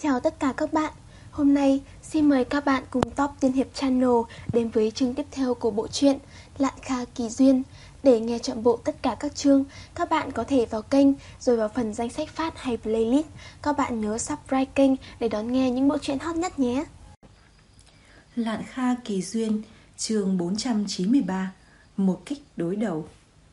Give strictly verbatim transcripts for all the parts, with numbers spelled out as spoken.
Chào tất cả các bạn. Hôm nay xin mời các bạn cùng Top Tiên Hiệp Channel đến với chương tiếp theo của bộ truyện Lạn Kha Kỳ Duyên. Để nghe trọn bộ tất cả các chương, các bạn có thể vào kênh rồi vào phần danh sách phát hay playlist. Các bạn nhớ subscribe kênh để đón nghe những bộ truyện hot nhất nhé. Lạn Kha Kỳ Duyên, chương bốn trăm chín mươi ba, một kích đối đầu.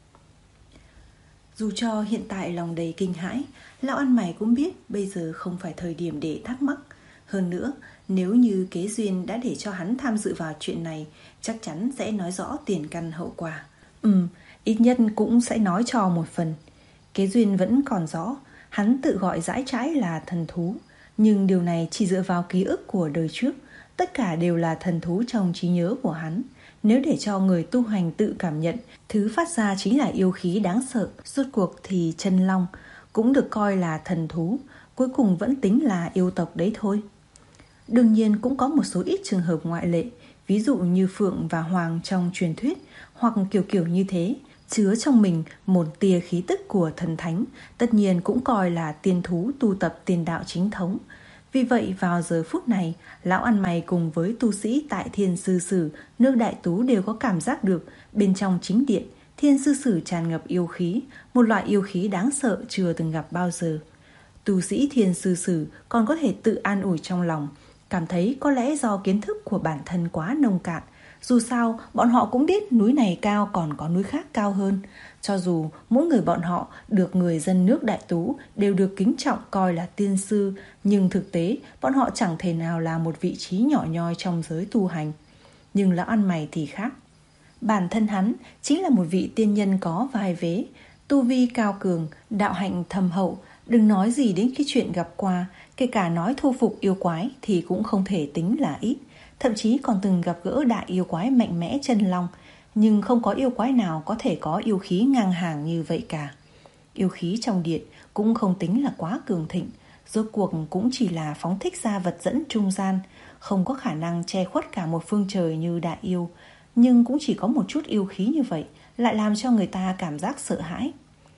Dù cho hiện tại lòng đầy kinh hãi, lão ăn mày cũng biết bây giờ không phải thời điểm để thắc mắc. Hơn nữa, nếu như Kế Duyên đã để cho hắn tham dự vào chuyện này, chắc chắn sẽ nói rõ tiền căn hậu quả. Ừm, ít nhất cũng sẽ nói cho một phần. Kế Duyên vẫn còn rõ, hắn tự gọi dãi trãi là thần thú, nhưng điều này chỉ dựa vào ký ức của đời trước. Tất cả đều là thần thú trong trí nhớ của hắn. Nếu để cho người tu hành tự cảm nhận, thứ phát ra chính là yêu khí đáng sợ. Rốt cuộc thì chân long cũng được coi là thần thú, cuối cùng vẫn tính là yêu tộc đấy thôi. Đương nhiên cũng có một số ít trường hợp ngoại lệ, ví dụ như Phượng và Hoàng trong truyền thuyết, hoặc kiểu kiểu như thế, chứa trong mình một tia khí tức của thần thánh, tất nhiên cũng coi là tiên thú tu tập tiền đạo chính thống. Vì vậy vào giờ phút này, lão ăn mày cùng với tu sĩ tại Thiên Sư Sử, nước Đại Tú đều có cảm giác được bên trong chính điện Thiên Sư Sử tràn ngập yêu khí, một loại yêu khí đáng sợ chưa từng gặp bao giờ. Tu sĩ Thiên Sư Sử còn có thể tự an ủi trong lòng, cảm thấy có lẽ do kiến thức của bản thân quá nông cạn. Dù sao, bọn họ cũng biết núi này cao còn có núi khác cao hơn. Cho dù mỗi người bọn họ được người dân nước Đại Tú đều được kính trọng coi là tiên sư, nhưng thực tế bọn họ chẳng thể nào là một vị trí nhỏ nhoi trong giới tu hành. Nhưng lão ăn mày thì khác. Bản thân hắn chính là một vị tiên nhân có vai vế, tu vi cao cường, đạo hạnh thâm hậu. Đừng nói gì đến cái chuyện gặp qua, kể cả nói thu phục yêu quái thì cũng không thể tính là ít. Thậm chí còn từng gặp gỡ đại yêu quái mạnh mẽ chân long, nhưng không có yêu quái nào có thể có yêu khí ngang hàng như vậy cả. Yêu khí trong điện cũng không tính là quá cường thịnh, rốt cuộc cũng chỉ là phóng thích ra vật dẫn trung gian, không có khả năng che khuất cả một phương trời như đại yêu, nhưng cũng chỉ có một chút yêu khí như vậy lại làm cho người ta cảm giác sợ hãi.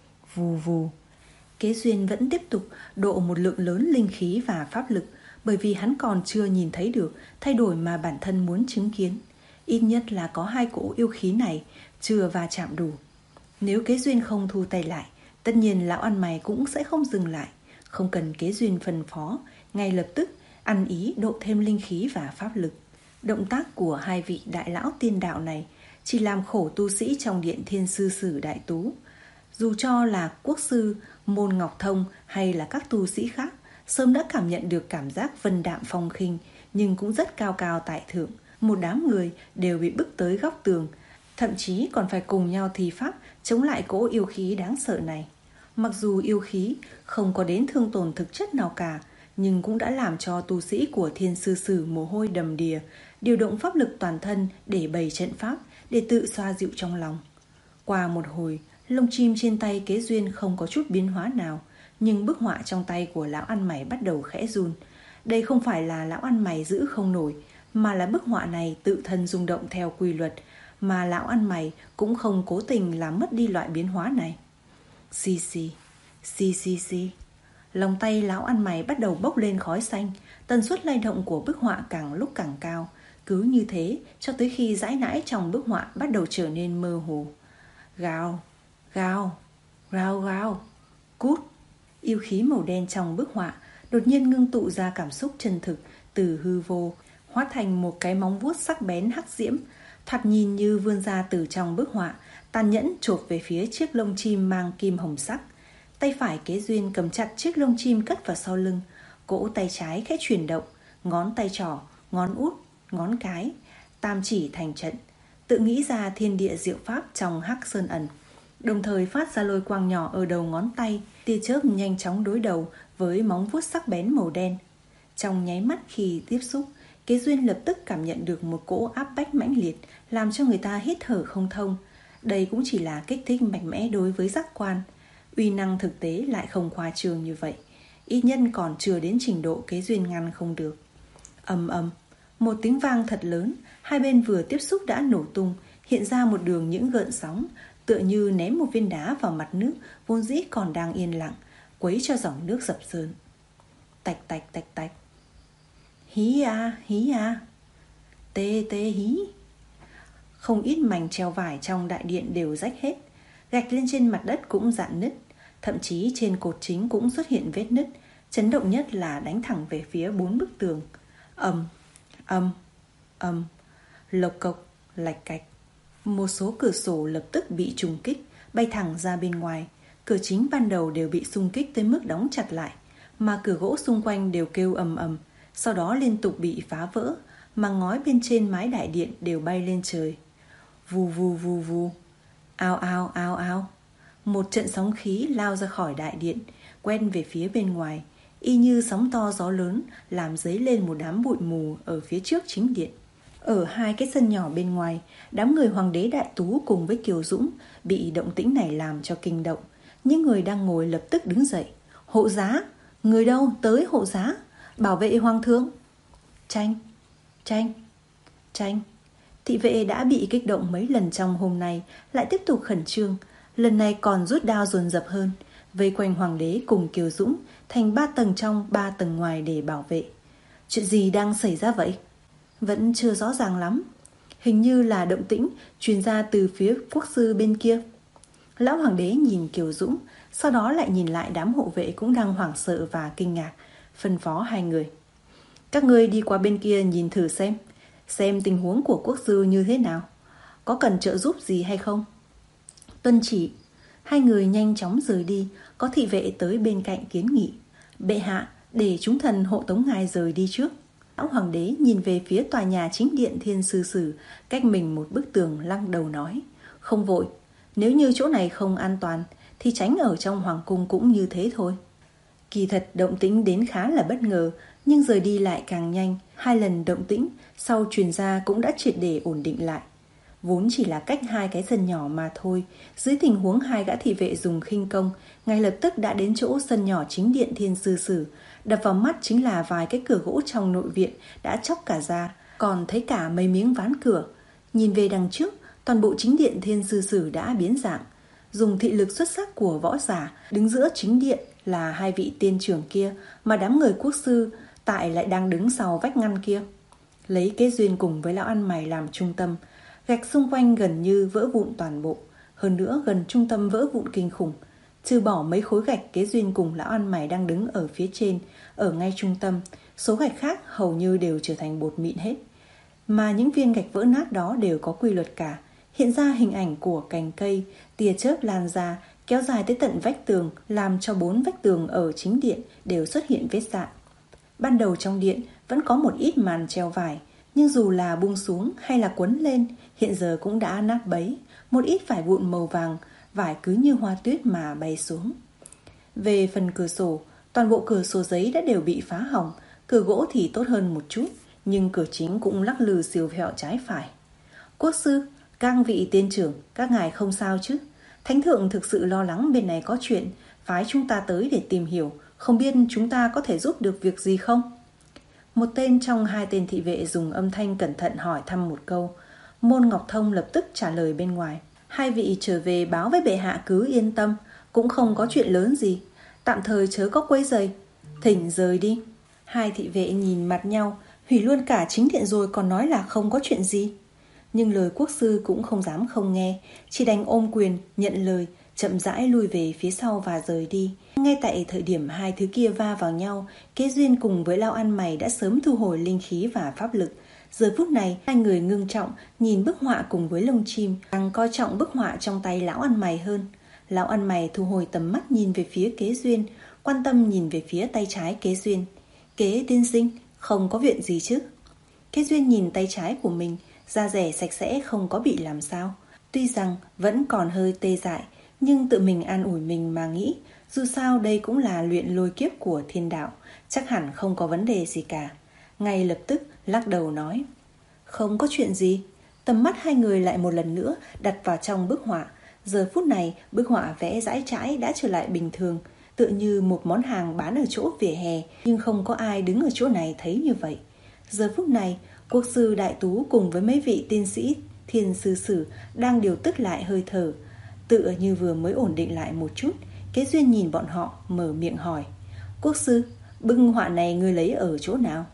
Vù vù. Kế Duyên vẫn tiếp tục độ một lượng lớn linh khí và pháp lực, bởi vì hắn còn chưa nhìn thấy được thay đổi mà bản thân muốn chứng kiến. Ít nhất là có hai cỗ yêu khí này chưa va chạm đủ. Nếu Kế Duyên không thu tay lại, tất nhiên lão ăn mày cũng sẽ không dừng lại. Không cần Kế Duyên phân phó, ngay lập tức ăn ý độ thêm linh khí và pháp lực. Động tác của hai vị đại lão tiên đạo này chỉ làm khổ tu sĩ trong điện Thiên Sư Sử Đại Tú. Dù cho là quốc sư Môn Ngọc Thông hay là các tu sĩ khác sớm đã cảm nhận được cảm giác vân đạm phong khinh, nhưng cũng rất cao cao tại thượng. Một đám người đều bị bức tới góc tường, thậm chí còn phải cùng nhau thi pháp chống lại cỗ yêu khí đáng sợ này. Mặc dù yêu khí không có đến thương tổn thực chất nào cả, nhưng cũng đã làm cho tu sĩ của Thiên Sư Sử mồ hôi đầm đìa, điều động pháp lực toàn thân để bày trận pháp, để tự xoa dịu trong lòng. Qua một hồi, lông chim trên tay Kế Duyên không có chút biến hóa nào, nhưng bức họa trong tay của lão ăn mày bắt đầu khẽ run. Đây không phải là lão ăn mày giữ không nổi, mà là bức họa này tự thân rung động theo quy luật, mà lão ăn mày cũng không cố tình làm mất đi loại biến hóa này. Xì xì, xì xì xì. Lòng tay lão ăn mày bắt đầu bốc lên khói xanh, tần suất lay động của bức họa càng lúc càng cao. Cứ như thế cho tới khi dãi nãi trong bức họa bắt đầu trở nên mơ hồ. Gào, gào, gào gào, cút. Yêu khí màu đen trong bức họa đột nhiên ngưng tụ ra cảm xúc chân thực từ hư vô, hóa thành một cái móng vuốt sắc bén hắc diễm, thoạt nhìn như vươn ra từ trong bức họa, tàn nhẫn chộp về phía chiếc lông chim mang kim hồng sắc. Tay phải Kế Duyên cầm chặt chiếc lông chim cất vào sau lưng, cỗ tay trái khẽ chuyển động, ngón tay trỏ, ngón út, ngón cái, tam chỉ thành trận, tự nghĩ ra thiên địa diệu pháp trong hắc sơn ẩn, đồng thời phát ra lôi quang nhỏ ở đầu ngón tay, tia chớp nhanh chóng đối đầu với móng vuốt sắc bén màu đen. Trong nháy mắt khi tiếp xúc, Kế Duyên lập tức cảm nhận được một cỗ áp bách mãnh liệt, làm cho người ta hít thở không thông. Đây cũng chỉ là kích thích mạnh mẽ đối với giác quan, uy năng thực tế lại không khoa trương như vậy, ít nhất còn chưa đến trình độ Kế Duyên ngăn không được. Ầm ầm, một tiếng vang thật lớn, hai bên vừa tiếp xúc đã nổ tung, hiện ra một đường những gợn sóng, tựa như ném một viên đá vào mặt nước vốn dĩ còn đang yên lặng, quấy cho dòng nước dập dờn. Tạch tạch tạch tạch. Hí à, hí à, tê tê hí. Không ít mảnh treo vải trong đại điện đều rách hết, gạch lên trên mặt đất cũng rạn nứt, thậm chí trên cột chính cũng xuất hiện vết nứt. Chấn động nhất là đánh thẳng về phía bốn bức tường. Ầm, ầm, ầm, lộc cộc, lạch cạch. Một số cửa sổ lập tức bị trùng kích, bay thẳng ra bên ngoài. Cửa chính ban đầu đều bị xung kích tới mức đóng chặt lại, mà cửa gỗ xung quanh đều kêu ầm ầm, sau đó liên tục bị phá vỡ, mà ngói bên trên mái đại điện đều bay lên trời. Vù vù vù vù, ao ao ao ao. Một trận sóng khí lao ra khỏi đại điện, quét về phía bên ngoài, y như sóng to gió lớn, làm dấy lên một đám bụi mù ở phía trước chính điện. Ở hai cái sân nhỏ bên ngoài, đám người hoàng đế Đại Tú cùng với Kiều Dũng bị động tĩnh này làm cho kinh động. Những người đang ngồi lập tức đứng dậy. Hộ giá, người đâu tới hộ giá, bảo vệ hoàng thượng. Tranh, tranh, tranh. Thị vệ đã bị kích động mấy lần trong hôm nay lại tiếp tục khẩn trương, lần này còn rút đao dồn dập hơn, vây quanh hoàng đế cùng Kiều Dũng thành ba tầng trong ba tầng ngoài để bảo vệ. Chuyện gì đang xảy ra vậy? Vẫn chưa rõ ràng lắm. Hình như là động tĩnh truyền ra từ phía quốc sư bên kia. Lão hoàng đế nhìn Kiều Dũng, sau đó lại nhìn lại đám hộ vệ cũng đang hoảng sợ và kinh ngạc, phân phó hai người: các ngươi đi qua bên kia nhìn thử xem, xem tình huống của quốc sư như thế nào, có cần trợ giúp gì hay không. Tuân chỉ. Hai người nhanh chóng rời đi. Có thị vệ tới bên cạnh kiến nghị: bệ hạ, để chúng thần hộ tống ngài rời đi trước. Lão hoàng đế nhìn về phía tòa nhà chính điện Thiên Sư Sử, cách mình một bức tường, lắc đầu nói: không vội, nếu như chỗ này không an toàn thì tránh ở trong hoàng cung cũng như thế thôi. Kỳ thật động tĩnh đến khá là bất ngờ, nhưng rời đi lại càng nhanh. Hai lần động tĩnh sau truyền ra cũng đã triệt để ổn định lại. Vốn chỉ là cách hai cái sân nhỏ mà thôi, dưới tình huống hai gã thị vệ dùng khinh công, ngay lập tức đã đến chỗ sân nhỏ chính điện Thiên Sư Sử. Đập vào mắt chính là vài cái cửa gỗ trong nội viện đã chóc cả ra, còn thấy cả mấy miếng ván cửa. Nhìn về đằng trước, toàn bộ chính điện Thiên Sư Sử đã biến dạng. Dùng thị lực xuất sắc của võ giả, đứng giữa chính điện là hai vị tiên trưởng kia, mà đám người quốc sư tại lại đang đứng sau vách ngăn kia. Lấy Kế Duyên cùng với lão ăn mày làm trung tâm, gạch xung quanh gần như vỡ vụn toàn bộ. Hơn nữa gần trung tâm vỡ vụn kinh khủng. Trừ bỏ mấy khối gạch Kế Duyên cùng lão ăn mày đang đứng ở phía trên, ở ngay trung tâm, số gạch khác hầu như đều trở thành bột mịn hết. Mà những viên gạch vỡ nát đó đều có quy luật cả, hiện ra hình ảnh của cành cây, tia chớp lan ra, kéo dài tới tận vách tường, làm cho bốn vách tường ở chính điện đều xuất hiện vết rạn. Ban đầu trong điện vẫn có một ít màn treo vải, nhưng dù là buông xuống hay là quấn lên, hiện giờ cũng đã nát bấy, một ít vải vụn màu vàng, vải cứ như hoa tuyết mà bay xuống. Về phần cửa sổ, toàn bộ cửa sổ giấy đã đều bị phá hỏng, cửa gỗ thì tốt hơn một chút, nhưng cửa chính cũng lắc lư siêu vẹo trái phải. Quốc sư, các vị tiên trưởng, các ngài không sao chứ? Thánh thượng thực sự lo lắng bên này có chuyện, phái chúng ta tới để tìm hiểu, không biết chúng ta có thể giúp được việc gì không? Một tên trong hai tên thị vệ dùng âm thanh cẩn thận hỏi thăm một câu. Môn Ngọc Thông lập tức trả lời bên ngoài: hai vị trở về báo với bệ hạ cứ yên tâm, cũng không có chuyện lớn gì, tạm thời chớ có quấy rầy, thỉnh rời đi. Hai thị vệ nhìn mặt nhau, hủy luôn cả chính điện rồi còn nói là không có chuyện gì. Nhưng lời quốc sư cũng không dám không nghe, chỉ đành ôm quyền nhận lời, chậm rãi lui về phía sau và rời đi. Ngay tại thời điểm hai thứ kia va vào nhau, Kế Duyên cùng với Lao Ăn Mày đã sớm thu hồi linh khí và pháp lực. Giờ phút này hai người ngưng trọng nhìn bức họa cùng với lông chim, càng coi trọng bức họa trong tay Lão Ăn Mày hơn. Lão Ăn Mày thu hồi tầm mắt nhìn về phía Kế Duyên, quan tâm nhìn về phía tay trái Kế Duyên. Kế tiên sinh, không có chuyện gì chứ? Kế Duyên nhìn tay trái của mình, da rẻ sạch sẽ không có bị làm sao. Tuy rằng vẫn còn hơi tê dại, nhưng tự mình an ủi mình mà nghĩ, dù sao đây cũng là luyện lôi kiếp của thiên đạo, chắc hẳn không có vấn đề gì cả. Ngay lập tức lắc đầu nói: không có chuyện gì. Tầm mắt hai người lại một lần nữa đặt vào trong bức họa. Giờ phút này bức họa vẽ dãi trãi đã trở lại bình thường, tựa như một món hàng bán ở chỗ vỉa hè, nhưng không có ai đứng ở chỗ này thấy như vậy. Giờ phút này quốc sư Đại Tú cùng với mấy vị tiên sĩ Thiên Sư Sử đang điều tức lại hơi thở, tựa như vừa mới ổn định lại một chút. Kế Duyên nhìn bọn họ mở miệng hỏi: quốc sư, bức họa này ngươi lấy ở chỗ nào?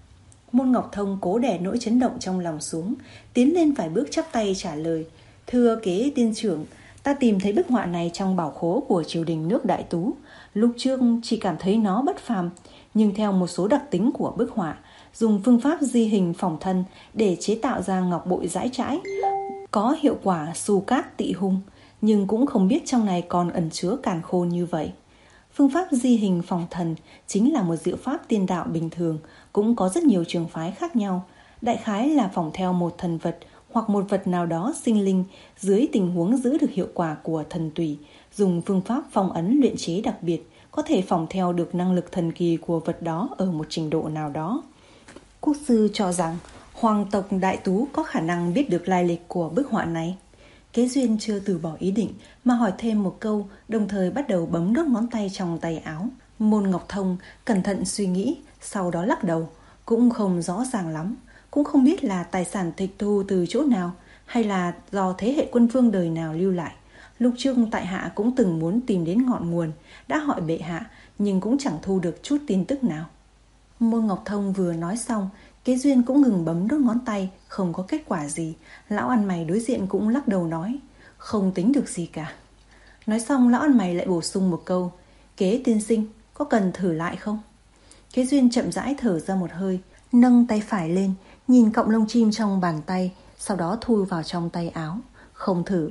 Môn Ngọc Thông cố đè nỗi chấn động trong lòng xuống, tiến lên vài bước chắp tay trả lời: "Thưa kế tiên trưởng, ta tìm thấy bức họa này trong bảo khố của triều đình nước Đại Tú. Lúc trước chỉ cảm thấy nó bất phàm, nhưng theo một số đặc tính của bức họa, dùng phương pháp di hình phỏng thân để chế tạo ra ngọc bội dãi trãi, có hiệu quả xù cát tị hung, nhưng cũng không biết trong này còn ẩn chứa càn khôn như vậy." Phương pháp di hình phỏng thần chính là một diệu pháp tiên đạo bình thường, cũng có rất nhiều trường phái khác nhau. Đại khái là phỏng theo một thần vật hoặc một vật nào đó sinh linh dưới tình huống giữ được hiệu quả của thần tùy, dùng phương pháp phong ấn luyện chế đặc biệt, có thể phỏng theo được năng lực thần kỳ của vật đó ở một trình độ nào đó. Quốc sư cho rằng hoàng tộc Đại Tú có khả năng biết được lai lịch của bức họa này. Kế Duyên chưa từ bỏ ý định mà hỏi thêm một câu, đồng thời bắt đầu bấm đốt ngón tay trong tay áo. Môn Ngọc Thông cẩn thận suy nghĩ, sau đó lắc đầu, cũng không rõ ràng lắm, cũng không biết là tài sản tịch thu từ chỗ nào, hay là do thế hệ quân vương đời nào lưu lại. Lúc trước tại hạ cũng từng muốn tìm đến ngọn nguồn, đã hỏi bệ hạ, nhưng cũng chẳng thu được chút tin tức nào. Môn Ngọc Thông vừa nói xong, Kế Duyên cũng ngừng bấm đốt ngón tay, không có kết quả gì. Lão ăn mày đối diện cũng lắc đầu nói: "Không tính được gì cả." Nói xong, lão ăn mày lại bổ sung một câu: "Kế tiên sinh, có cần thử lại không?" Kế Duyên chậm rãi thở ra một hơi, nâng tay phải lên, nhìn cọng lông chim trong bàn tay, sau đó thu vào trong tay áo. Không thử.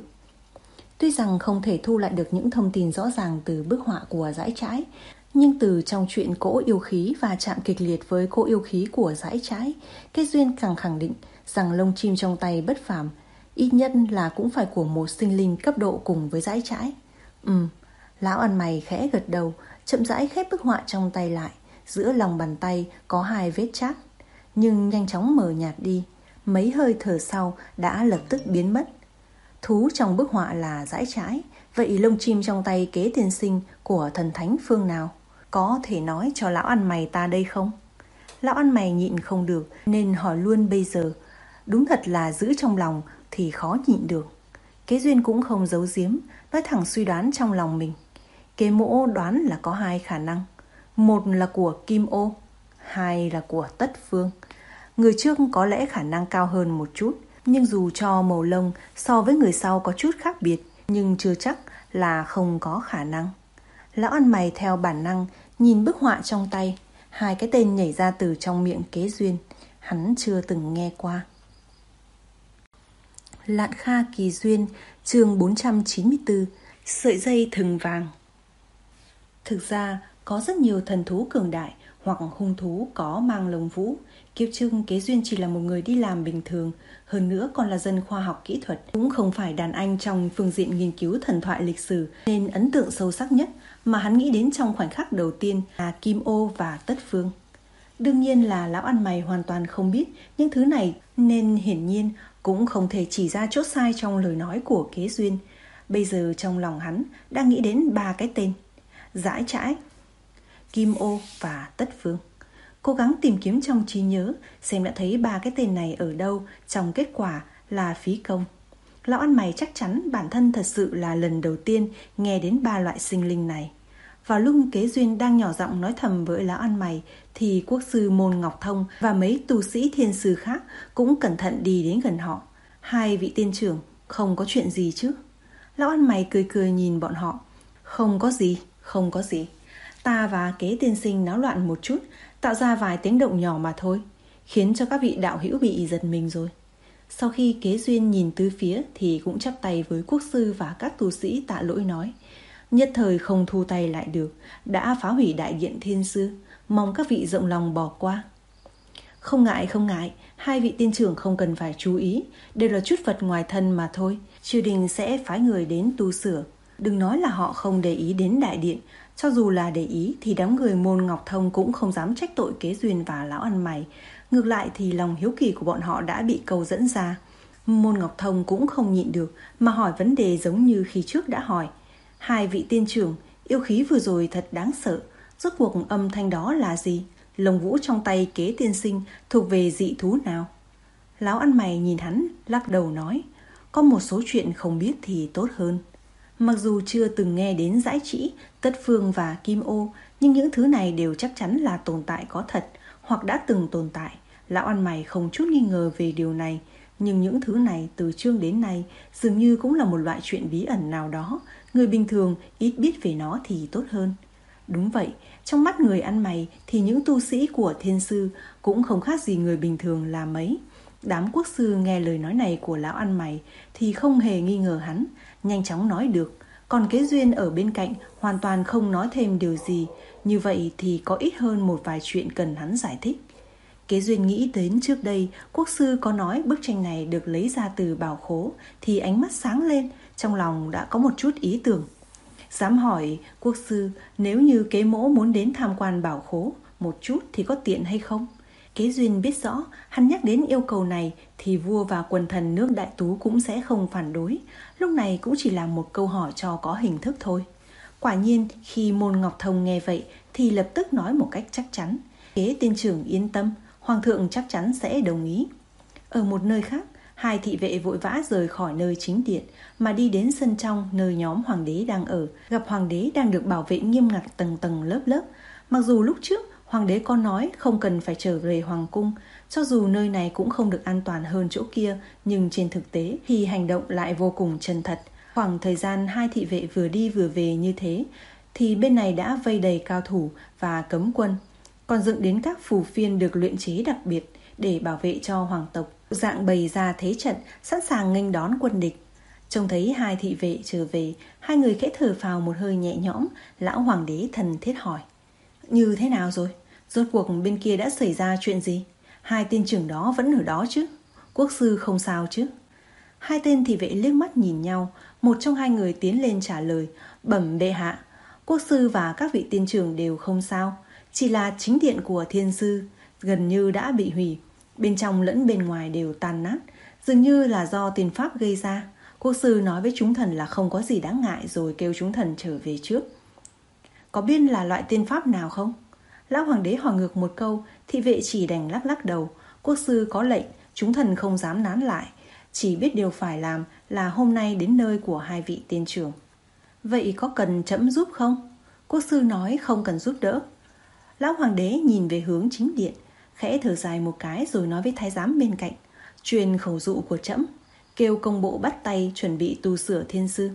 Tuy rằng không thể thu lại được những thông tin rõ ràng từ bức họa của dãi trãi, nhưng từ trong chuyện cỗ yêu khí và chạm kịch liệt với cỗ yêu khí của dãi trãi, Kế Duyên càng khẳng định rằng lông chim trong tay bất phàm, ít nhất là cũng phải của một sinh linh cấp độ cùng với dãi trãi. Ừm, lão ăn mày khẽ gật đầu, chậm rãi khép bức họa trong tay lại. Giữa lòng bàn tay có hai vết chát, nhưng nhanh chóng mờ nhạt đi. Mấy hơi thở sau đã lập tức biến mất. Thú trong bức họa là dãi trãi, vậy lông chim trong tay Kế tiên sinh của thần thánh phương nào? Có thể nói cho lão ăn mày ta đây không? Lão ăn mày nhịn không được nên hỏi luôn bây giờ. Đúng thật là giữ trong lòng thì khó nhịn được. Kế Duyên cũng không giấu giếm, nói thẳng suy đoán trong lòng mình. Kế Mỗ đoán là có hai khả năng. Một là của Kim Ô, hai là của Tất Phương. Người trước có lẽ khả năng cao hơn một chút, nhưng dù cho màu lông so với người sau có chút khác biệt, nhưng chưa chắc là không có khả năng. Lão ăn mày theo bản năng nhìn bức họa trong tay, hai cái tên nhảy ra từ trong miệng Kế Duyên, hắn chưa từng nghe qua. Lạn Kha Kỳ Duyên, chương bốn trăm chín mươi tư, sợi dây thừng vàng. Thực ra có rất nhiều thần thú cường đại hoặc hung thú có mang lông vũ. Kiếp trước Kế Duyên chỉ là một người đi làm bình thường, hơn nữa còn là dân khoa học kỹ thuật, cũng không phải đàn anh trong phương diện nghiên cứu thần thoại lịch sử, nên ấn tượng sâu sắc nhất mà hắn nghĩ đến trong khoảnh khắc đầu tiên là Kim Ô và Tất Phương. Đương nhiên là lão ăn mày hoàn toàn không biết những thứ này, nên hiển nhiên cũng không thể chỉ ra chốt sai trong lời nói của Kế Duyên. Bây giờ trong lòng hắn đang nghĩ đến ba cái tên: dãi trãi, Kim Ô và Tất Phương. Cố gắng tìm kiếm trong trí nhớ xem đã thấy ba cái tên này ở đâu, trong kết quả là phí công. Lão ăn mày chắc chắn bản thân thật sự là lần đầu tiên nghe đến ba loại sinh linh này. Vào lúc Kế Duyên đang nhỏ giọng nói thầm với lão ăn mày, thì quốc sư Môn Ngọc Thông và mấy tu sĩ thiên sư khác cũng cẩn thận đi đến gần họ. Hai vị tiên trưởng, không có chuyện gì chứ? Lão ăn mày cười cười nhìn bọn họ. Không có gì, không có gì. Ta và Kế tiên sinh náo loạn một chút, tạo ra vài tiếng động nhỏ mà thôi, khiến cho các vị đạo hữu bị giật mình rồi. Sau khi Kế Duyên nhìn tứ phía thì cũng chắp tay với quốc sư và các tu sĩ tạ lỗi nói: nhất thời không thu tay lại được, đã phá hủy đại điện thiên sư, mong các vị rộng lòng bỏ qua. Không ngại không ngại, hai vị tiên trưởng không cần phải chú ý, đều là chút vật ngoài thân mà thôi, triều đình sẽ phái người đến tu sửa. Đừng nói là họ không để ý đến đại điện, cho dù là để ý thì đám người Môn Ngọc Thông cũng không dám trách tội Kế Duyên và lão ăn mày. Ngược lại thì lòng hiếu kỳ của bọn họ đã bị câu dẫn ra. Môn Ngọc Thông cũng không nhịn được mà hỏi vấn đề giống như khi trước đã hỏi: hai vị tiên trưởng, yêu khí vừa rồi thật đáng sợ, rốt cuộc âm thanh đó là gì? Lông vũ trong tay Kế tiên sinh thuộc về dị thú nào? Lão ăn mày nhìn hắn, lắc đầu nói: có một số chuyện không biết thì tốt hơn. Mặc dù chưa từng nghe đến dãi trĩ, Tất Phương và Kim Ô, nhưng những thứ này đều chắc chắn là tồn tại có thật, hoặc đã từng tồn tại, Lão ăn mày không chút nghi ngờ về điều này, nhưng những thứ này từ chương đến nay dường như cũng là một loại chuyện bí ẩn nào đó. Người bình thường ít biết về nó thì tốt hơn. Đúng vậy, trong mắt người ăn mày thì những tu sĩ của thiên sư cũng không khác gì người bình thường là mấy. Đám quốc sư nghe lời nói này của lão ăn mày thì không hề nghi ngờ hắn, nhanh chóng nói được. Còn Kế Duyên ở bên cạnh hoàn toàn không nói thêm điều gì. Như vậy thì có ít hơn một vài chuyện cần hắn giải thích. Kế Duyên nghĩ đến trước đây quốc sư có nói bức tranh này được lấy ra từ bảo khố thì ánh mắt sáng lên, trong lòng đã có một chút ý tưởng. Dám hỏi quốc sư, nếu như Kế mỗ muốn đến tham quan bảo khố một chút thì có tiện hay không? Kế Duyên biết rõ hắn nhắc đến yêu cầu này thì vua và quần thần nước Đại Tú cũng sẽ không phản đối. Lúc này cũng chỉ là một câu hỏi cho có hình thức thôi. Quả nhiên khi Môn Ngọc Thông nghe vậy thì lập tức nói một cách chắc chắn. Kế tiên trưởng yên tâm, hoàng thượng chắc chắn sẽ đồng ý. Ở một nơi khác, hai thị vệ vội vã rời khỏi nơi chính điện mà đi đến sân trong nơi nhóm hoàng đế đang ở, gặp hoàng đế đang được bảo vệ nghiêm ngặt tầng tầng lớp lớp. Mặc dù lúc trước hoàng đế có nói không cần phải trở về hoàng cung, cho dù nơi này cũng không được an toàn hơn chỗ kia, nhưng trên thực tế thì hành động lại vô cùng chân thật. Khoảng thời gian hai thị vệ vừa đi vừa về như thế thì bên này đã vây đầy cao thủ và cấm quân, còn dựng đến các phù phiên được luyện chế đặc biệt để bảo vệ cho hoàng tộc, dạng bày ra thế trận sẵn sàng nghênh đón quân địch. Trông thấy hai thị vệ trở về, hai người khẽ thở phào một hơi nhẹ nhõm. Lão hoàng đế thân thiết hỏi: như thế nào rồi? Rốt cuộc bên kia đã xảy ra chuyện gì? Hai tên trưởng đó vẫn ở đó chứ? Quốc sư không sao chứ? Hai tên thị vệ liếc mắt nhìn nhau. Một trong hai người tiến lên trả lời: bẩm bệ hạ, quốc sư và các vị tiên trưởng đều không sao, chỉ là chính điện của thiên sư gần như đã bị hủy, bên trong lẫn bên ngoài đều tan nát, dường như là do tiên pháp gây ra. Quốc sư nói với chúng thần là không có gì đáng ngại rồi kêu chúng thần trở về trước. Có biết là loại tiên pháp nào không? Lão hoàng đế hỏi ngược một câu, thị vệ chỉ đành lắc lắc đầu. Quốc sư có lệnh, chúng thần không dám nán lại, chỉ biết điều phải làm là hôm nay đến nơi của hai vị tiên trưởng. Vậy có cần trẫm giúp không? Quốc sư nói không cần giúp đỡ. Lão hoàng đế nhìn về hướng chính điện, khẽ thở dài một cái rồi nói với thái giám bên cạnh: truyền khẩu dụ của trẫm, kêu công bộ bắt tay chuẩn bị tu sửa thiên sư.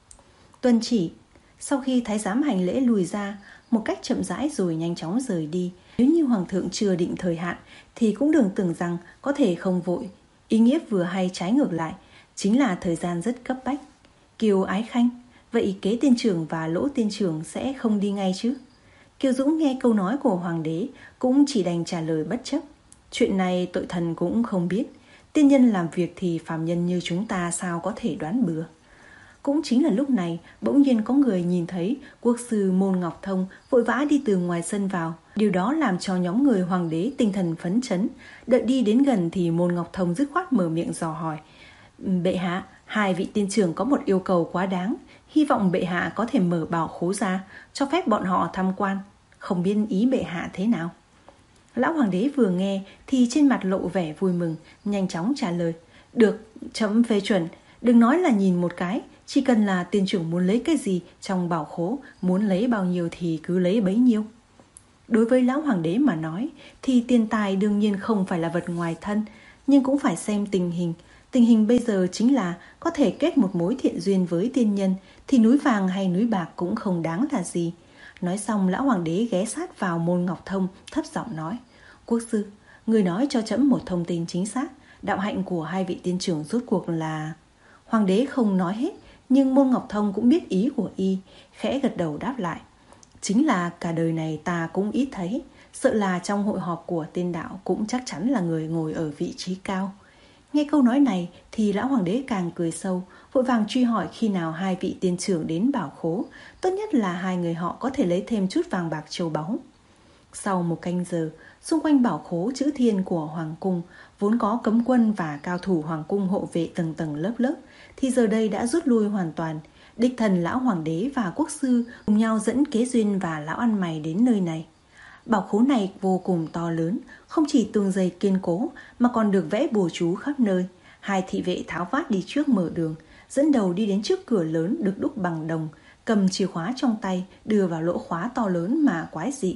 Tuân chỉ. Sau khi thái giám hành lễ lùi ra một cách chậm rãi rồi nhanh chóng rời đi. Nếu như hoàng thượng chưa định thời hạn thì cũng đừng tưởng rằng có thể không vội. Ý nghĩa vừa hay trái ngược lại, chính là thời gian rất cấp bách. Kiều Ái Khanh, vậy Kế tiên trưởng và Lỗ tiên trưởng sẽ không đi ngay chứ? Kiều Dũng nghe câu nói của hoàng đế cũng chỉ đành trả lời bất chấp. Chuyện này tội thần cũng không biết. Tiên nhân làm việc thì phàm nhân như chúng ta sao có thể đoán bừa. Cũng chính là lúc này, bỗng nhiên có người nhìn thấy quốc sư Môn Ngọc Thông vội vã đi từ ngoài sân vào. Điều đó làm cho nhóm người hoàng đế tinh thần phấn chấn. Đợi đi đến gần thì Môn Ngọc Thông dứt khoát mở miệng dò hỏi: bệ hạ, hai vị tiên trưởng có một yêu cầu quá đáng, hy vọng bệ hạ có thể mở bảo khố ra, cho phép bọn họ tham quan. Không biết ý bệ hạ thế nào? Lão hoàng đế vừa nghe thì trên mặt lộ vẻ vui mừng, nhanh chóng trả lời: được, trẫm phê chuẩn. Đừng nói là nhìn một cái, chỉ cần là tiên trưởng muốn lấy cái gì trong bảo khố, muốn lấy bao nhiêu thì cứ lấy bấy nhiêu. Đối với lão hoàng đế mà nói thì tiền tài đương nhiên không phải là vật ngoài thân, nhưng cũng phải xem tình hình. Tình hình bây giờ chính là có thể kết một mối thiện duyên với tiên nhân thì núi vàng hay núi bạc cũng không đáng là gì. Nói xong, lão hoàng đế ghé sát vào Môn Ngọc Thông, thấp giọng nói: quốc sư, người nói cho trẫm một thông tin chính xác, đạo hạnh của hai vị tiên trưởng rốt cuộc là... Hoàng đế không nói hết, nhưng Môn Ngọc Thông cũng biết ý của y, khẽ gật đầu đáp lại: chính là cả đời này ta cũng ít thấy, sợ là trong hội họp của tiên đạo cũng chắc chắn là người ngồi ở vị trí cao. Nghe câu nói này thì lão hoàng đế càng cười sâu, vội vàng truy hỏi khi nào hai vị tiên trưởng đến bảo khố, tốt nhất là hai người họ có thể lấy thêm chút vàng bạc châu báu. Sau một canh giờ, xung quanh bảo khố chữ thiên của hoàng cung vốn có cấm quân và cao thủ hoàng cung hộ vệ tầng tầng lớp lớp thì giờ đây đã rút lui hoàn toàn. Đích thần lão hoàng đế và quốc sư cùng nhau dẫn Kế Duyên và lão ăn mày đến nơi này. Bảo khố này vô cùng to lớn, không chỉ tường dày kiên cố mà còn được vẽ bùa chú khắp nơi. Hai thị vệ tháo vát đi trước mở đường, dẫn đầu đi đến trước cửa lớn được đúc bằng đồng, cầm chìa khóa trong tay đưa vào lỗ khóa to lớn mà quái dị.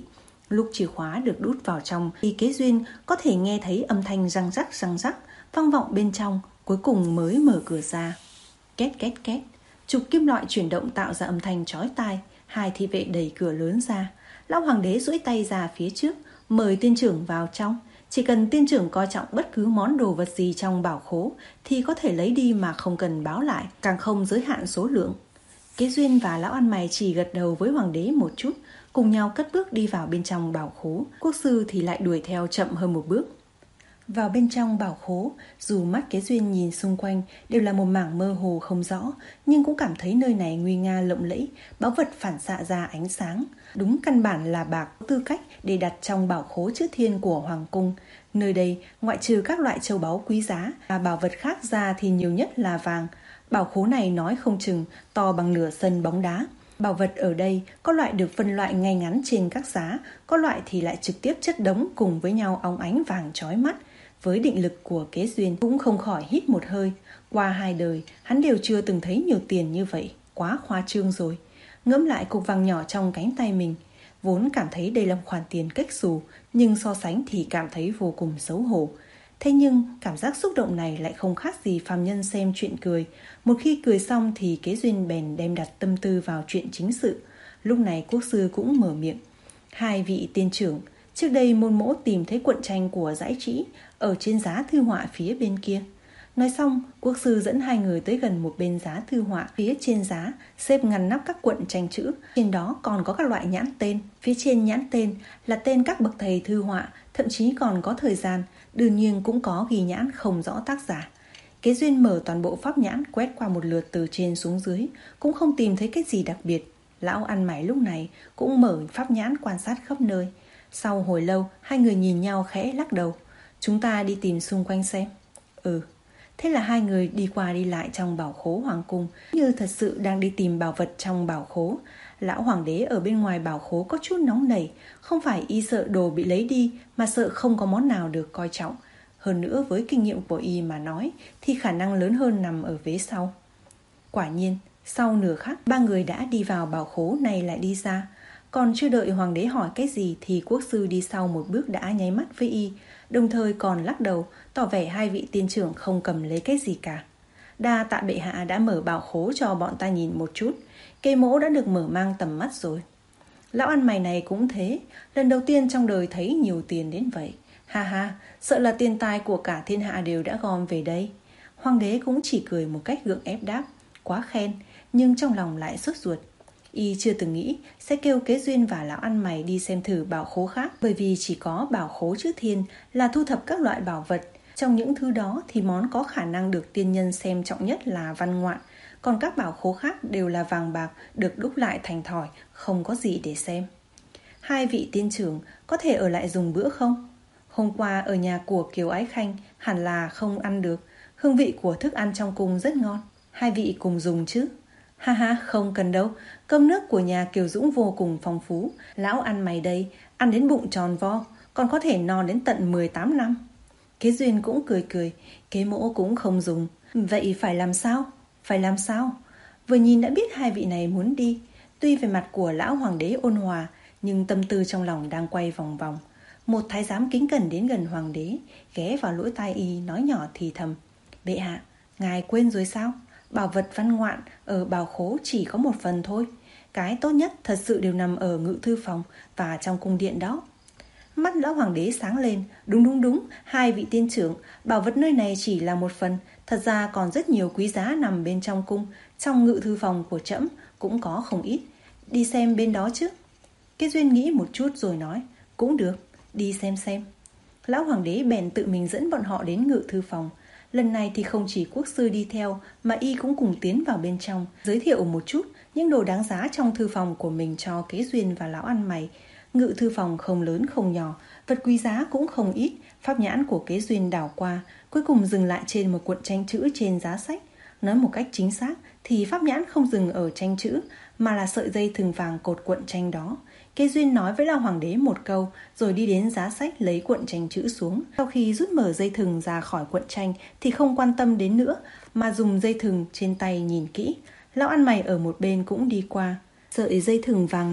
Lúc chìa khóa được đút vào trong thì Kế Duyên có thể nghe thấy âm thanh răng rắc răng rắc vang vọng bên trong, cuối cùng mới mở cửa ra. Két két két, trục kim loại chuyển động tạo ra âm thanh chói tai. Hai thị vệ đẩy cửa lớn ra. Lão hoàng đế duỗi tay ra phía trước, mời tiên trưởng vào trong. Chỉ cần tiên trưởng coi trọng bất cứ món đồ vật gì trong bảo khố thì có thể lấy đi mà không cần báo lại, càng không giới hạn số lượng. Kế Duyên và lão ăn mày chỉ gật đầu với hoàng đế một chút, cùng nhau cất bước đi vào bên trong bảo khố. Quốc sư thì lại đuổi theo chậm hơn một bước. Vào bên trong bảo khố, dù mắt Kế Duyên nhìn xung quanh đều là một mảng mơ hồ không rõ, nhưng cũng cảm thấy nơi này nguy nga lộng lẫy, báu vật phản xạ ra ánh sáng. Đúng căn bản là bạc có tư cách để đặt trong bảo khố chữ thiên của hoàng cung. Nơi đây, ngoại trừ các loại châu báu quý giá và bảo vật khác ra thì nhiều nhất là vàng. Bảo khố này nói không chừng to bằng nửa sân bóng đá. Bảo vật ở đây có loại được phân loại ngay ngắn trên các giá, có loại thì lại trực tiếp chất đống cùng với nhau óng ánh vàng chói mắt. Với định lực của Kế Duyên cũng không khỏi hít một hơi. Qua hai đời, hắn đều chưa từng thấy nhiều tiền như vậy, quá khoa trương rồi. Ngẫm lại cục vàng nhỏ trong cánh tay mình, vốn cảm thấy đây là một khoản tiền cách xù, nhưng so sánh thì cảm thấy vô cùng xấu hổ. Thế nhưng cảm giác xúc động này lại không khác gì phàm nhân xem chuyện cười. Một khi cười xong thì Kế Duyên bèn đem đặt tâm tư vào chuyện chính sự. Lúc này quốc sư cũng mở miệng. Hai vị tiên trưởng, trước đây môn mỗ tìm thấy cuộn tranh của Dãi Trĩ ở trên giá thư họa phía bên kia. Nói xong, quốc sư dẫn hai người tới gần một bên giá thư họa. Phía trên giá xếp ngăn nắp các cuộn tranh chữ, trên đó còn có các loại nhãn tên. Phía trên nhãn tên là tên các bậc thầy thư họa, thậm chí còn có thời gian, đương nhiên cũng có ghi nhãn không rõ tác giả. Kế Duyên mở toàn bộ pháp nhãn quét qua một lượt từ trên xuống dưới, cũng không tìm thấy cái gì đặc biệt. Lão ăn mày lúc này cũng mở pháp nhãn quan sát khắp nơi. Sau hồi lâu, hai người nhìn nhau khẽ lắc đầu. Chúng ta đi tìm xung quanh xem. Ừ. Thế là hai người đi qua đi lại trong bảo khố hoàng cung, như thật sự đang đi tìm bảo vật trong bảo khố. Lão hoàng đế ở bên ngoài bảo khố có chút nóng nảy, không phải y sợ đồ bị lấy đi, mà sợ không có món nào được coi trọng. Hơn nữa với kinh nghiệm của y mà nói, thì khả năng lớn hơn nằm ở vế sau. Quả nhiên, sau nửa khắc, ba người đã đi vào bảo khố này lại đi ra. Còn chưa đợi hoàng đế hỏi cái gì thì quốc sư đi sau một bước đã nháy mắt với y, đồng thời còn lắc đầu, tỏ vẻ hai vị tiên trưởng không cầm lấy cái gì cả. Đa tạ bệ hạ đã mở bảo khố cho bọn ta nhìn một chút, Kế mỗ đã được mở mang tầm mắt rồi. Lão ăn mày này cũng thế, lần đầu tiên trong đời thấy nhiều tiền đến vậy. Ha ha, sợ là tiền tài của cả thiên hạ đều đã gom về đây. Hoàng đế cũng chỉ cười một cách gượng ép đáp, quá khen, nhưng trong lòng lại sốt ruột. Y chưa từng nghĩ sẽ kêu Kế Duyên và lão ăn mày đi xem thử bảo khố khác, bởi vì chỉ có bảo khố chữ thiên là thu thập các loại bảo vật. Trong những thứ đó thì món có khả năng được tiên nhân xem trọng nhất là văn ngoạn, còn các bảo khố khác đều là vàng bạc được đúc lại thành thỏi, không có gì để xem. Hai vị tiên trưởng có thể ở lại dùng bữa không? Hôm qua ở nhà của Kiều Ái Khanh hẳn là không ăn được, hương vị của thức ăn trong cung rất ngon. Hai vị cùng dùng chứ? Ha ha, không cần đâu, cơm nước của nhà Kiều Dũng vô cùng phong phú. Lão ăn mày đây, ăn đến bụng tròn vo, còn có thể no đến tận mười tám năm. Kế Duyên cũng cười cười, Kế mỗ cũng không dùng. Vậy phải làm sao? Phải làm sao? Vừa nhìn đã biết hai vị này muốn đi. Tuy về mặt của lão hoàng đế ôn hòa, nhưng tâm tư trong lòng đang quay vòng vòng. Một thái giám kính cẩn đến gần hoàng đế, ghé vào lỗ tai y nói nhỏ thì thầm. Bệ hạ, ngài quên rồi sao? Bảo vật văn ngoạn ở bảo khố chỉ có một phần thôi. Cái tốt nhất thật sự đều nằm ở ngự thư phòng và trong cung điện đó. Mắt lão hoàng đế sáng lên. Đúng đúng đúng, hai vị tiên trưởng, bảo vật nơi này chỉ là một phần. Thật ra còn rất nhiều quý giá nằm bên trong cung. Trong ngự thư phòng của trẫm cũng có không ít. Đi xem bên đó chứ. Kế Duyên nghĩ một chút rồi nói. Cũng được, đi xem xem. Lão hoàng đế bèn tự mình dẫn bọn họ đến ngự thư phòng. Lần này thì không chỉ quốc sư đi theo mà y cũng cùng tiến vào bên trong, giới thiệu một chút những đồ đáng giá trong thư phòng của mình cho Kế Duyên và lão ăn mày. Ngự thư phòng không lớn không nhỏ, vật quý giá cũng không ít. Pháp nhãn của Kế Duyên đảo qua, cuối cùng dừng lại trên một cuộn tranh chữ trên giá sách. Nói một cách chính xác thì pháp nhãn không dừng ở tranh chữ, mà là sợi dây thừng vàng cột cuộn tranh đó. Kế Duyên nói với lão hoàng đế một câu, rồi đi đến giá sách lấy cuộn tranh chữ xuống. Sau khi rút mở dây thừng ra khỏi cuộn tranh thì không quan tâm đến nữa, mà dùng dây thừng trên tay nhìn kỹ. Lão ăn mày ở một bên cũng đi qua. Sợi dây thừng vàng này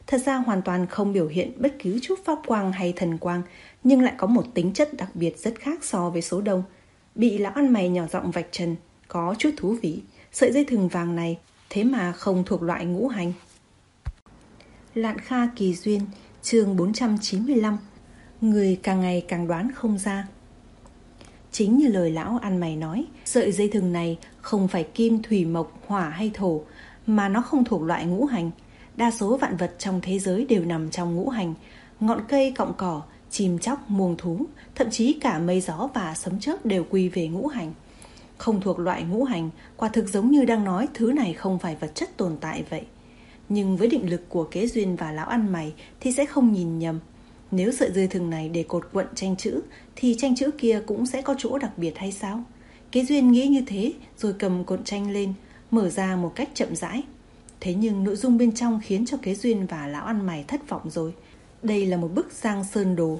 thật ra hoàn toàn không biểu hiện bất cứ chút pháp quang hay thần quang, nhưng lại có một tính chất đặc biệt rất khác so với số đông. Bị lão ăn mày nhỏ giọng vạch trần, có chút thú vị, sợi dây thừng vàng này thế mà không thuộc loại ngũ hành. Lạn Kha Kỳ Duyên, chương bốn trăm chín mươi lăm. Người càng ngày càng đoán không ra. Chính như lời lão ăn mày nói, sợi dây thừng này không phải kim, thủy, mộc, hỏa hay thổ, mà nó không thuộc loại ngũ hành. Đa số vạn vật trong thế giới đều nằm trong ngũ hành. Ngọn cây, cọng cỏ, chim chóc, muông thú, thậm chí cả mây gió và sấm chớp đều quy về ngũ hành. Không thuộc loại ngũ hành, quả thực giống như đang nói thứ này không phải vật chất tồn tại vậy. Nhưng với định lực của Kế Duyên và lão ăn mày thì sẽ không nhìn nhầm. Nếu sợi dây thừng này để cột quận tranh chữ thì tranh chữ kia cũng sẽ có chỗ đặc biệt hay sao? Kế Duyên nghĩ như thế rồi cầm cuộn tranh lên, mở ra một cách chậm rãi. Thế nhưng nội dung bên trong khiến cho Kế Duyên và lão ăn mày thất vọng rồi. Đây là một bức Giang Sơn Đồ.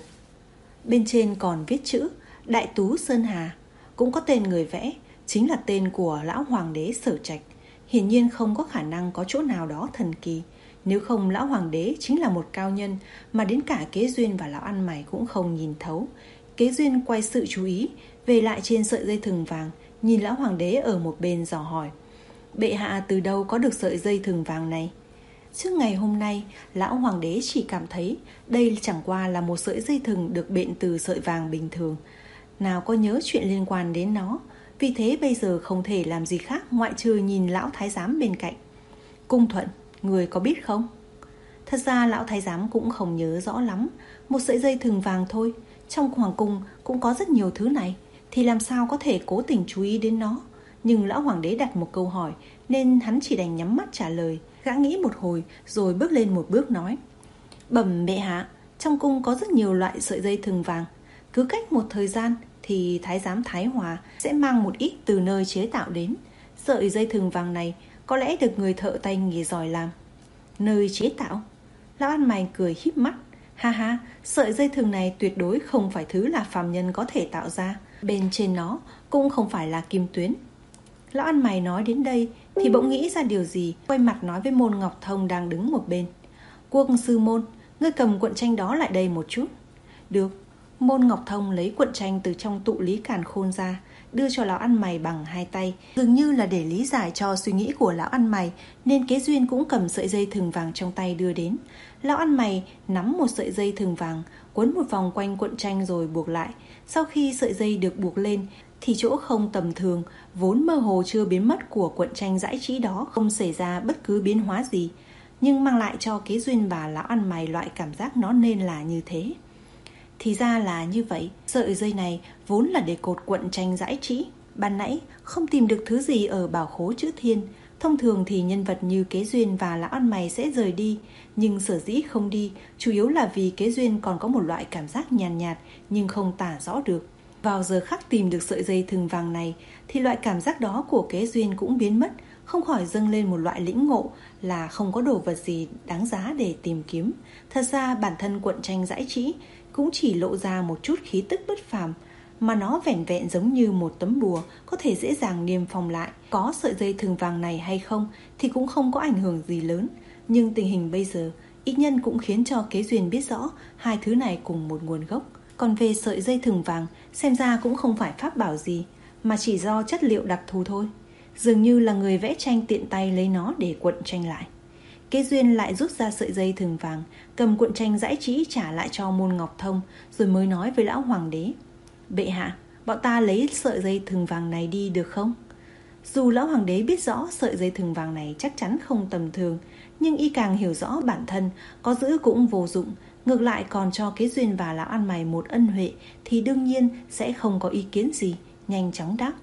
Bên trên còn viết chữ Đại Tú Sơn Hà, cũng có tên người vẽ, chính là tên của lão hoàng đế Sở Trạch. Hiển nhiên không có khả năng có chỗ nào đó thần kỳ. Nếu không lão hoàng đế chính là một cao nhân mà đến cả Kế Duyên và lão ăn mày cũng không nhìn thấu. Kế Duyên quay sự chú ý về lại trên sợi dây thừng vàng, nhìn lão hoàng đế ở một bên dò hỏi: Bệ hạ từ đâu có được sợi dây thừng vàng này? Trước ngày hôm nay, lão hoàng đế chỉ cảm thấy đây chẳng qua là một sợi dây thừng được bện từ sợi vàng bình thường, nào có nhớ chuyện liên quan đến nó. Vì thế bây giờ không thể làm gì khác ngoại trừ nhìn lão thái giám bên cạnh. Cung Thuận, người có biết không? Thật ra lão thái giám cũng không nhớ rõ lắm. Một sợi dây thừng vàng thôi, trong hoàng cung cũng có rất nhiều thứ này, thì làm sao có thể cố tình chú ý đến nó. Nhưng lão hoàng đế đặt một câu hỏi nên hắn chỉ đành nhắm mắt trả lời. Gã nghĩ một hồi rồi bước lên một bước nói: Bẩm bệ hạ, trong cung có rất nhiều loại sợi dây thừng vàng. Cứ cách một thời gian thì thái giám Thái Hòa sẽ mang một ít từ nơi chế tạo đến. Sợi dây thừng vàng này có lẽ được người thợ tay nghề giỏi làm. Nơi chế tạo? Lão ăn mày cười híp mắt. Ha ha, sợi dây thừng này tuyệt đối không phải thứ là phàm nhân có thể tạo ra. Bên trên nó cũng không phải là kim tuyến. Lão ăn mày nói đến đây thì bỗng nghĩ ra điều gì, quay mặt nói với Môn Ngọc Thông đang đứng một bên: Quốc sư Môn, ngươi cầm cuộn tranh đó lại đây một chút. Được. Môn Ngọc Thông lấy cuộn tranh từ trong tụ lý càn khôn ra, đưa cho lão ăn mày bằng hai tay, dường như là để lý giải cho suy nghĩ của lão ăn mày, nên Kế Duyên cũng cầm sợi dây thừng vàng trong tay đưa đến. Lão ăn mày nắm một sợi dây thừng vàng, quấn một vòng quanh cuộn tranh rồi buộc lại. Sau khi sợi dây được buộc lên thì chỗ không tầm thường, vốn mơ hồ chưa biến mất của cuộn tranh dãi trĩ đó không xảy ra bất cứ biến hóa gì, nhưng mang lại cho Kế Duyên và lão ăn mày loại cảm giác nó nên là như thế. Thì ra là như vậy, sợi dây này vốn là để cột cuộn tranh dãi trĩ. Ban nãy không tìm được thứ gì ở bảo khố chữ thiên. Thông thường thì nhân vật như Kế Duyên và lão ăn mày sẽ rời đi, nhưng sở dĩ không đi chủ yếu là vì Kế Duyên còn có một loại cảm giác nhàn nhạt, nhạt nhưng không tả rõ được. Vào giờ khắc tìm được sợi dây thừng vàng này thì loại cảm giác đó của Kế Duyên cũng biến mất, không khỏi dâng lên một loại lĩnh ngộ là không có đồ vật gì đáng giá để tìm kiếm. Thật ra bản thân cuộn tranh dãi trĩ cũng chỉ lộ ra một chút khí tức bất phàm, mà nó vẻn vẹn giống như một tấm bùa có thể dễ dàng niêm phong lại. Có sợi dây thừng vàng này hay không thì cũng không có ảnh hưởng gì lớn, nhưng tình hình bây giờ ít nhân cũng khiến cho Kế Duyên biết rõ hai thứ này cùng một nguồn gốc. Còn về sợi dây thừng vàng, xem ra cũng không phải pháp bảo gì, mà chỉ do chất liệu đặc thù thôi. Dường như là người vẽ tranh tiện tay lấy nó để cuộn tranh lại. Kế Duyên lại rút ra sợi dây thừng vàng, cầm cuộn tranh dãi trĩ trả lại cho Môn Ngọc Thông, rồi mới nói với lão hoàng đế: Bệ hạ, bọn ta lấy sợi dây thừng vàng này đi được không? Dù lão hoàng đế biết rõ sợi dây thừng vàng này chắc chắn không tầm thường, nhưng y càng hiểu rõ bản thân có giữ cũng vô dụng, ngược lại còn cho Kế Duyên và lão ăn mày một ân huệ, thì đương nhiên sẽ không có ý kiến gì, nhanh chóng đáp: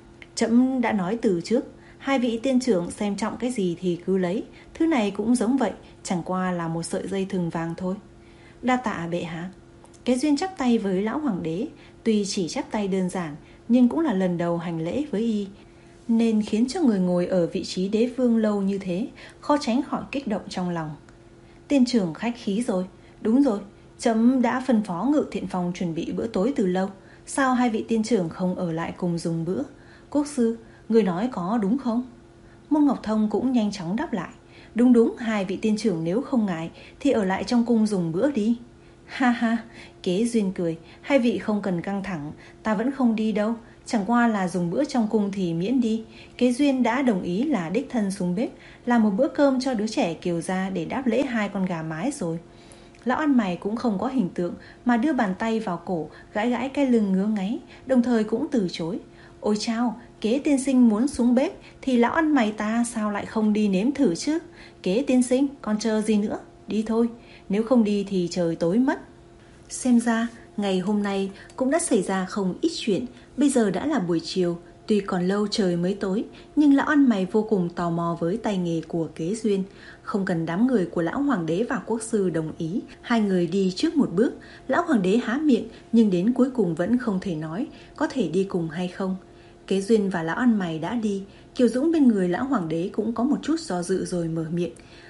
Trẫm đã nói từ trước, hai vị tiên trưởng xem trọng cái gì thì cứ lấy, thứ này cũng giống vậy, chẳng qua là một sợi dây thừng vàng thôi. Đa tạ bệ hạ. Kế Duyên chắp tay với lão hoàng đế, tuy chỉ chắp tay đơn giản nhưng cũng là lần đầu hành lễ với y, nên khiến cho người ngồi ở vị trí đế vương lâu như thế khó tránh khỏi kích động trong lòng. Tiên trưởng khách khí rồi. Đúng rồi, trẫm đã phân phó Ngự Thiện Phòng chuẩn bị bữa tối từ lâu, sao hai vị tiên trưởng không ở lại cùng dùng bữa? Quốc sư, người nói có đúng không? Môn Ngọc Thông cũng nhanh chóng đáp lại: Đúng đúng, hai vị tiên trưởng nếu không ngại thì ở lại trong cung dùng bữa đi. Ha ha, Kế Duyên cười, hai vị không cần căng thẳng, ta vẫn không đi đâu. Chẳng qua là dùng bữa trong cung thì miễn đi. Kế Duyên đã đồng ý là đích thân xuống bếp làm một bữa cơm cho đứa trẻ Kiều gia để đáp lễ hai con gà mái rồi. Lão ăn mày cũng không có hình tượng mà đưa bàn tay vào cổ, gãi gãi cái lưng ngứa ngáy, đồng thời cũng từ chối. Ôi chao, Kế tiên sinh muốn xuống bếp thì lão ăn mày ta sao lại không đi nếm thử chứ? Kế tiên sinh, còn chờ gì nữa? Đi thôi, nếu không đi thì trời tối mất. Xem ra ngày hôm nay cũng đã xảy ra không ít chuyện. Bây giờ đã là buổi chiều, tuy còn lâu trời mới tối, nhưng lão ăn mày vô cùng tò mò với tay nghề của Kế Duyên. Không cần đám người của lão hoàng đế và quốc sư đồng ý, hai người đi trước một bước. Lão hoàng đế há miệng nhưng đến cuối cùng vẫn không thể nói có thể đi cùng hay không. Kế Duyên và lão ăn mày đã đi. Kiều Dũng bên người lão hoàng đế cũng có một chút do dự rồi mở miệng.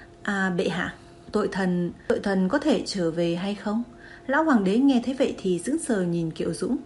À bệ hạ, tội thần, tội thần có thể trở về hay không? Lão hoàng đế nghe thấy vậy thì sững sờ nhìn Kiều Dũng.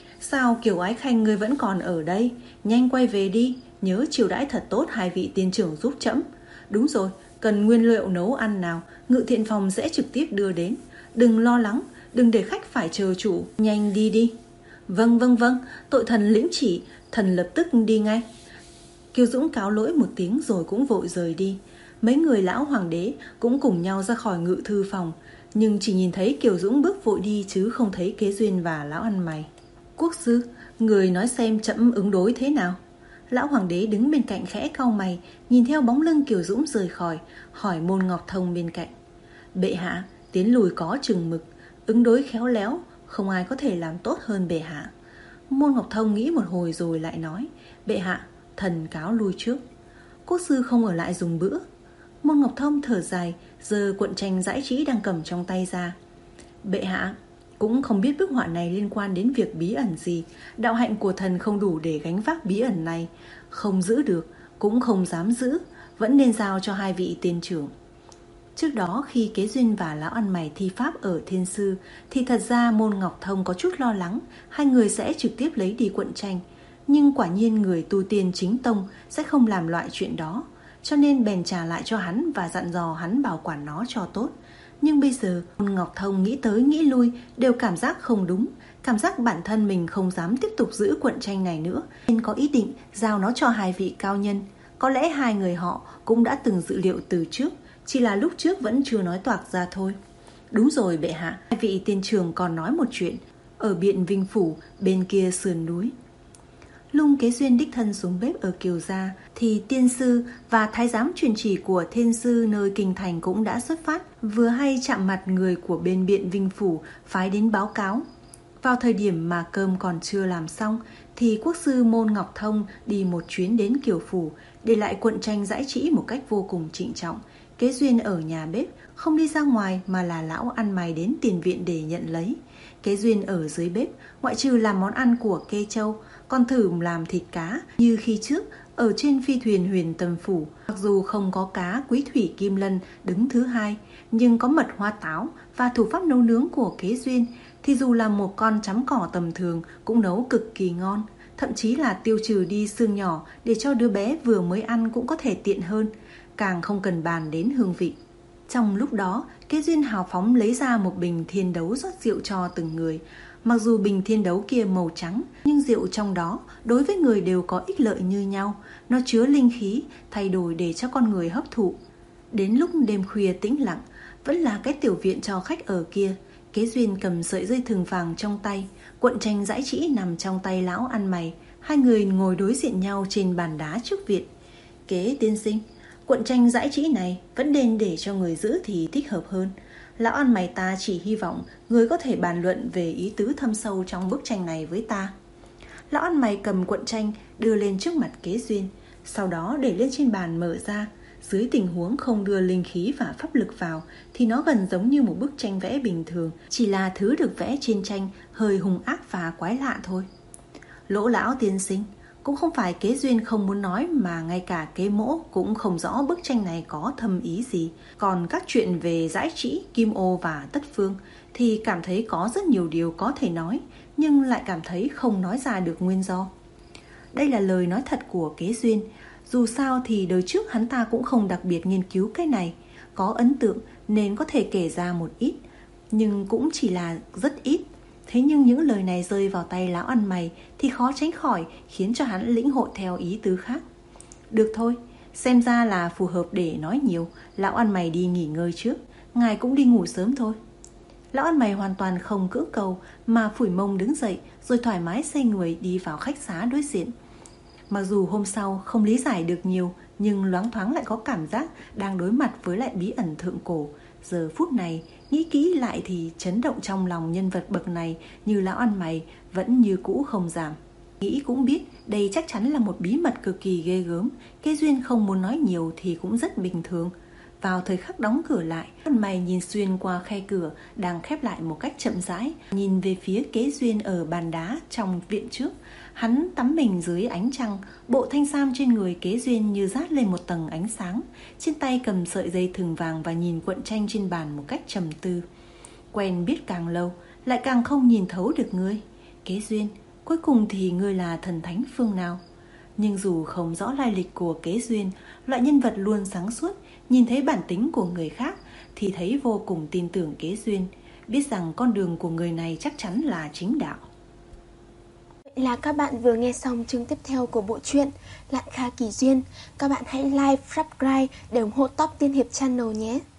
Sao Kiều Ái Khanh ngươi vẫn còn ở đây? Nhanh quay về đi, nhớ chiêu đãi thật tốt hai vị tiên trưởng giúp trẫm. Đúng rồi, cần nguyên liệu nấu ăn nào, Ngự Thiện Phòng sẽ trực tiếp đưa đến. Đừng lo lắng, đừng để khách phải chờ chủ, nhanh đi đi. Vâng vâng vâng, tội thần lĩnh chỉ, thần lập tức đi ngay. Kiều Dũng cáo lỗi một tiếng rồi cũng vội rời đi. Mấy người lão hoàng đế cũng cùng nhau ra khỏi ngự thư phòng, nhưng chỉ nhìn thấy Kiều Dũng bước vội đi chứ không thấy Kế Duyên và lão ăn mày. Quốc sư, người nói xem trẫm ứng đối thế nào? Lão hoàng đế đứng bên cạnh khẽ cau mày, nhìn theo bóng lưng Kiều Dũng rời khỏi, hỏi Môn Ngọc Thông bên cạnh. Bệ hạ, tiến lùi có chừng mực, ứng đối khéo léo, không ai có thể làm tốt hơn bệ hạ. Môn Ngọc Thông nghĩ một hồi rồi lại nói, bệ hạ, thần cáo lui trước. Quốc sư không ở lại dùng bữa. Môn Ngọc Thông thở dài, giơ cuộn tranh giải trí đang cầm trong tay ra. Bệ hạ, cũng không biết bức họa này liên quan đến việc bí ẩn gì. Đạo hạnh của thần không đủ để gánh vác bí ẩn này. Không giữ được, cũng không dám giữ, vẫn nên giao cho hai vị tiên trưởng. Trước đó khi Kế Duyên và lão ăn mày thi pháp ở Thiên Sư thì thật ra Môn Ngọc Thông có chút lo lắng hai người sẽ trực tiếp lấy đi cuộn tranh. Nhưng quả nhiên người tu tiên chính tông sẽ không làm loại chuyện đó, cho nên bèn trả lại cho hắn và dặn dò hắn bảo quản nó cho tốt. Nhưng bây giờ Môn Ngọc Thông nghĩ tới nghĩ lui đều cảm giác không đúng, cảm giác bản thân mình không dám tiếp tục giữ cuộn tranh này nữa, nên có ý định giao nó cho hai vị cao nhân. Có lẽ hai người họ cũng đã từng dự liệu từ trước, chỉ là lúc trước vẫn chưa nói toạc ra thôi. Đúng rồi bệ hạ, hai vị tiên trưởng còn nói một chuyện. Ở Biện Vinh Phủ bên kia sườn núi, Lung Kế Duyên đích thân xuống bếp ở Kiều gia thì tiên sư và thái giám truyền chỉ của Thiên Sư nơi kinh thành cũng đã xuất phát, vừa hay chạm mặt người của bên Biện Vinh Phủ phái đến báo cáo. Vào thời điểm mà cơm còn chưa làm xong thì quốc sư Môn Ngọc Thông đi một chuyến đến Kiều Phủ, để lại cuộn tranh giải chỉ một cách vô cùng trịnh trọng. Kế Duyên ở nhà bếp, không đi ra ngoài mà là lão ăn mày đến tiền viện để nhận lấy. Kế Duyên ở dưới bếp, ngoại trừ làm món ăn của Kê Châu, còn thử làm thịt cá như khi trước ở trên phi thuyền Huyền Tâm Phủ. Mặc dù không có cá Quý Thủy Kim Lân đứng thứ hai, nhưng có mật hoa táo và thủ pháp nấu nướng của Kế Duyên thì dù là một con chấm cỏ tầm thường cũng nấu cực kỳ ngon. Thậm chí là tiêu trừ đi xương nhỏ để cho đứa bé vừa mới ăn cũng có thể tiện hơn, càng không cần bàn đến hương vị. Trong lúc đó, Kế Duyên hào phóng lấy ra một bình thiên đấu rót rượu cho từng người. Mặc dù bình thiên đấu kia màu trắng, nhưng rượu trong đó đối với người đều có ích lợi như nhau. Nó chứa linh khí, thay đổi để cho con người hấp thụ. Đến lúc đêm khuya tĩnh lặng, vẫn là cái tiểu viện cho khách ở kia. Kế Duyên cầm sợi dây thừng vàng trong tay, cuộn tranh giải chỉ nằm trong tay lão ăn mày. Hai người ngồi đối diện nhau trên bàn đá trước viện. Kế tiên sinh, cuộn tranh giải chỉ này vẫn nên để cho người giữ thì thích hợp hơn. Lão ăn mày ta chỉ hy vọng người có thể bàn luận về ý tứ thâm sâu trong bức tranh này với ta. Lão ăn mày cầm cuộn tranh đưa lên trước mặt Kế Duyên, sau đó để lên trên bàn mở ra. Dưới tình huống không đưa linh khí và pháp lực vào thì nó gần giống như một bức tranh vẽ bình thường, chỉ là thứ được vẽ trên tranh hơi hung ác và quái lạ thôi. Lỗ lão tiên sinh, cũng không phải Kế Duyên không muốn nói mà ngay cả Kế Mỗ cũng không rõ bức tranh này có thâm ý gì. Còn các chuyện về giải chỉ, Kim Ô và Tất Phương thì cảm thấy có rất nhiều điều có thể nói, nhưng lại cảm thấy không nói ra được nguyên do. Đây là lời nói thật của Kế Duyên. Dù sao thì đời trước hắn ta cũng không đặc biệt nghiên cứu cái này, có ấn tượng nên có thể kể ra một ít, nhưng cũng chỉ là rất ít. Thế nhưng những lời này rơi vào tay lão ăn mày thì khó tránh khỏi khiến cho hắn lĩnh hội theo ý tứ khác. Được thôi, xem ra là phù hợp để nói nhiều. Lão ăn mày đi nghỉ ngơi trước, ngài cũng đi ngủ sớm thôi. Lão ăn mày hoàn toàn không cưỡng cầu mà phủi mông đứng dậy, rồi thoải mái xoay người đi vào khách xá đối diện. Mặc dù hôm sau không lý giải được nhiều, nhưng loáng thoáng lại có cảm giác đang đối mặt với lại bí ẩn thượng cổ. Giờ phút này, nghĩ kỹ lại thì chấn động trong lòng nhân vật bậc này như lão ăn mày vẫn như cũ không giảm. Nghĩ cũng biết đây chắc chắn là một bí mật cực kỳ ghê gớm. Kế Duyên không muốn nói nhiều thì cũng rất bình thường. Vào thời khắc đóng cửa lại, ăn mày nhìn xuyên qua khe cửa đang khép lại một cách chậm rãi, nhìn về phía Kế Duyên ở bàn đá trong viện trước. Hắn tắm mình dưới ánh trăng, bộ thanh sam trên người Kế Duyên như dát lên một tầng ánh sáng, trên tay cầm sợi dây thừng vàng và nhìn cuộn tranh trên bàn một cách trầm tư. Quen biết càng lâu, lại càng không nhìn thấu được ngươi. Kế Duyên, cuối cùng thì ngươi là thần thánh phương nào? Nhưng dù không rõ lai lịch của Kế Duyên, loại nhân vật luôn sáng suốt, nhìn thấy bản tính của người khác thì thấy vô cùng tin tưởng Kế Duyên, biết rằng con đường của người này chắc chắn là chính đạo. Vậy là các bạn vừa nghe xong chương tiếp theo của bộ truyện Lạn Kha Kỳ Duyên. Các bạn hãy like, subscribe để ủng hộ Top Tiên Hiệp Channel nhé.